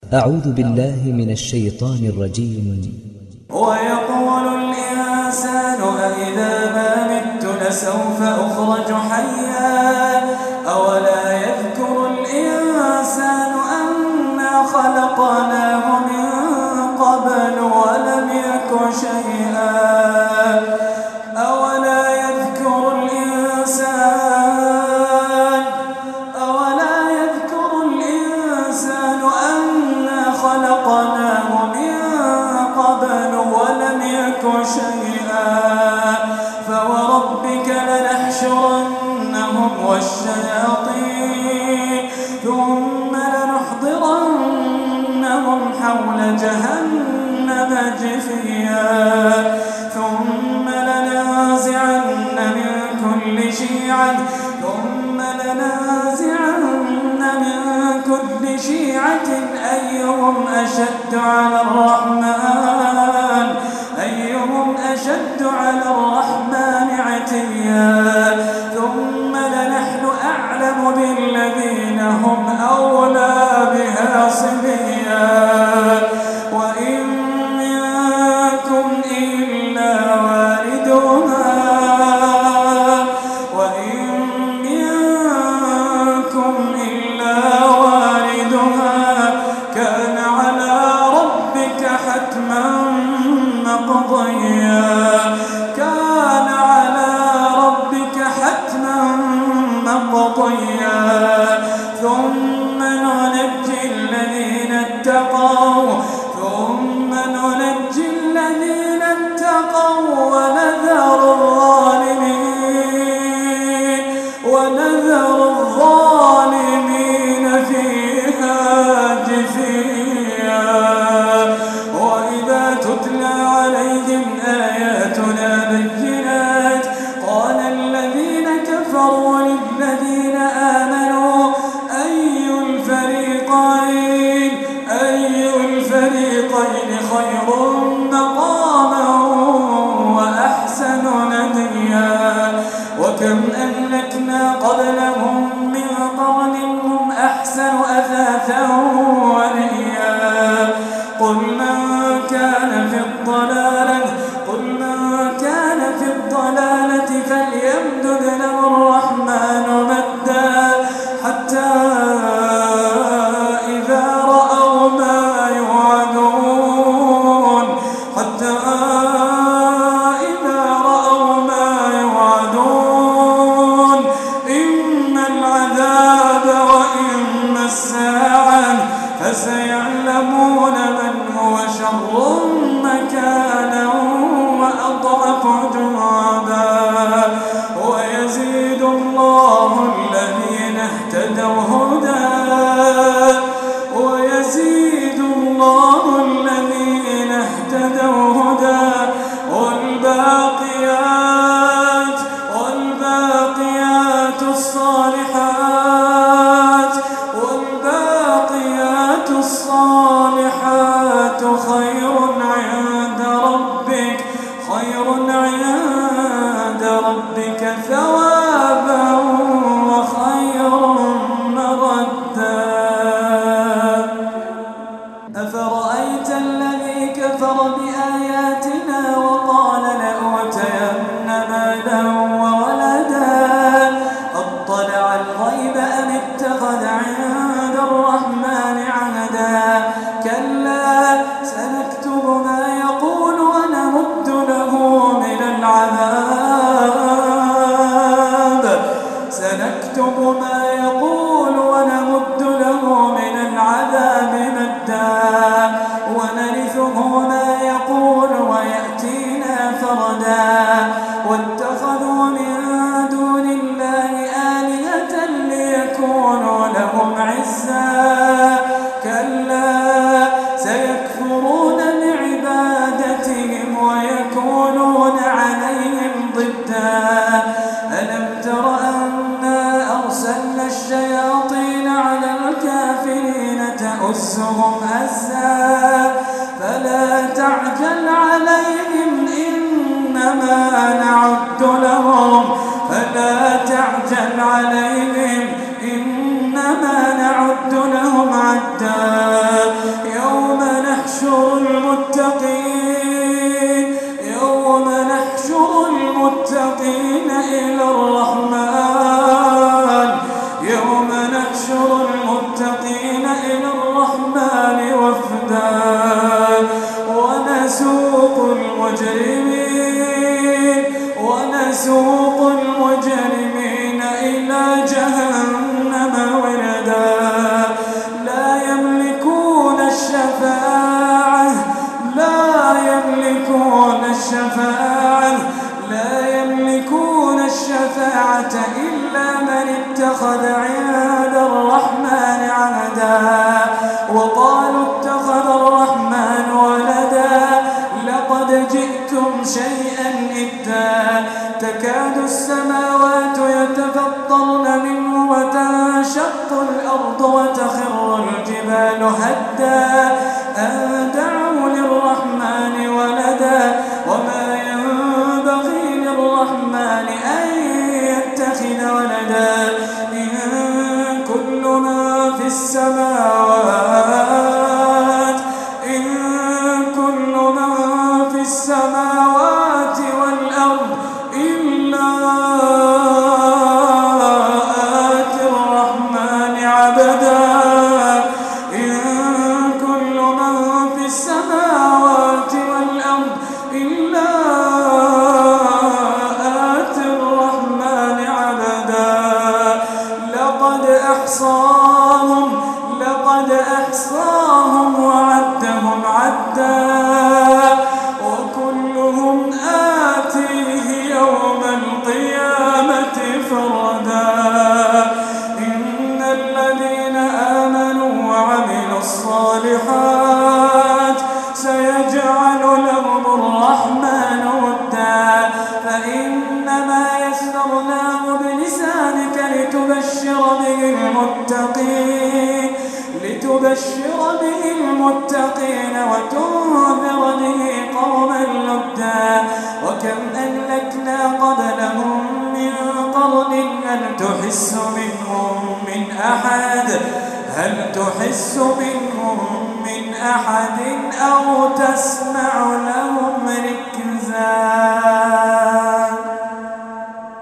أعوذ بالله من الشيطان الرجيم. ويقول الإنسان أإذا ما مت لسوف أخرج حيا أولا يذكر الإنسان أنا خلقناه من قبل ولم يك شيئا أولا يذكر الإنسان أنا خلقناه من قبل ولم يك شيئا فوربك لنحشرنهم والشياطين ثم لنحضرنهم حول جهنم جثيا ثم لننزعن من كل شيعة أيهم أشد على الرحمن عتيا ثم لنحن أعلم بالذين هم أولى بها صليا وإن منكم إلا واردها كان على ربك حتما مقضيا ثم ننجي الذين اتقوا ونذر الظالمين فيها جثيا وإذا تتلى عليهم آياتنا بينات قال الذين كفروا للذين آمنوا أي الفريقين خير مقاما وأحسن نديا وكم أهلكنا قبلهم من قرن هم أحسن أثاثا ورئيا قل من كان في الضلالة فليمدد له الرحمن مدا حتى إذا رأوا ما يوعدون إما العذاب وإما الساعة فسيعلمون من هو شر مكانا وأضعف جندا ويزيد الله الذين اهتدوا هدى والباقيات الصالحات خير عند ربك ثوابا وخير مردا أفرأيت الذي كفر بآياتنا وقال لأوتين مالا وولدا أطلع الغيب أم اتخذ عند الرحمن عهدا كلا سنكتب ما يقول ونمد له من العذاب مدا ونرثه ما يقول ويأتينا فردا واتخذوا من دون الله آلهة ليكونوا لهم عزا كلا سيكفرون بعبادتهم ويكونون عليهم ضدا ألم تر أنا أرسلنا الشياطين على الكافرين تؤسهم أزا فلا تعجل عليهم إنما نعد لهم عدا ونسوق المجرمين إلى جهنم وردا لا يملكون الشفاعة إلا من اتخذ عند الرحمن عهدا وقالوا اتخذ الرحمن ولدا لقد جئتم شيئا إدا تكاد السماوات يتفطرن منه وتنشق الأرض وتخر الجبال هدا أن دعوا للرحمن ولدا وما ينبغي للرحمن أن يتخذ ولدا إن كل من في السماوات والأرض إلا آتي الرحمن عبدا إن كل من في السماوات والأرض إلا آتي الرحمن عبدا لقد أحصاهم وعدهم عدا وكلهم آتيه يوم القيامة فردا إن الذين آمنوا وعملوا الصالحات سيجعل لهم الرحمن ودا فإنما يسرناه بلسانك لتبشر به المتقين وتنذر به قوما لدا وكم أهلكنا قبلهم من قرن هل تحس منهم من أحد أو تسمع لهم ركزا.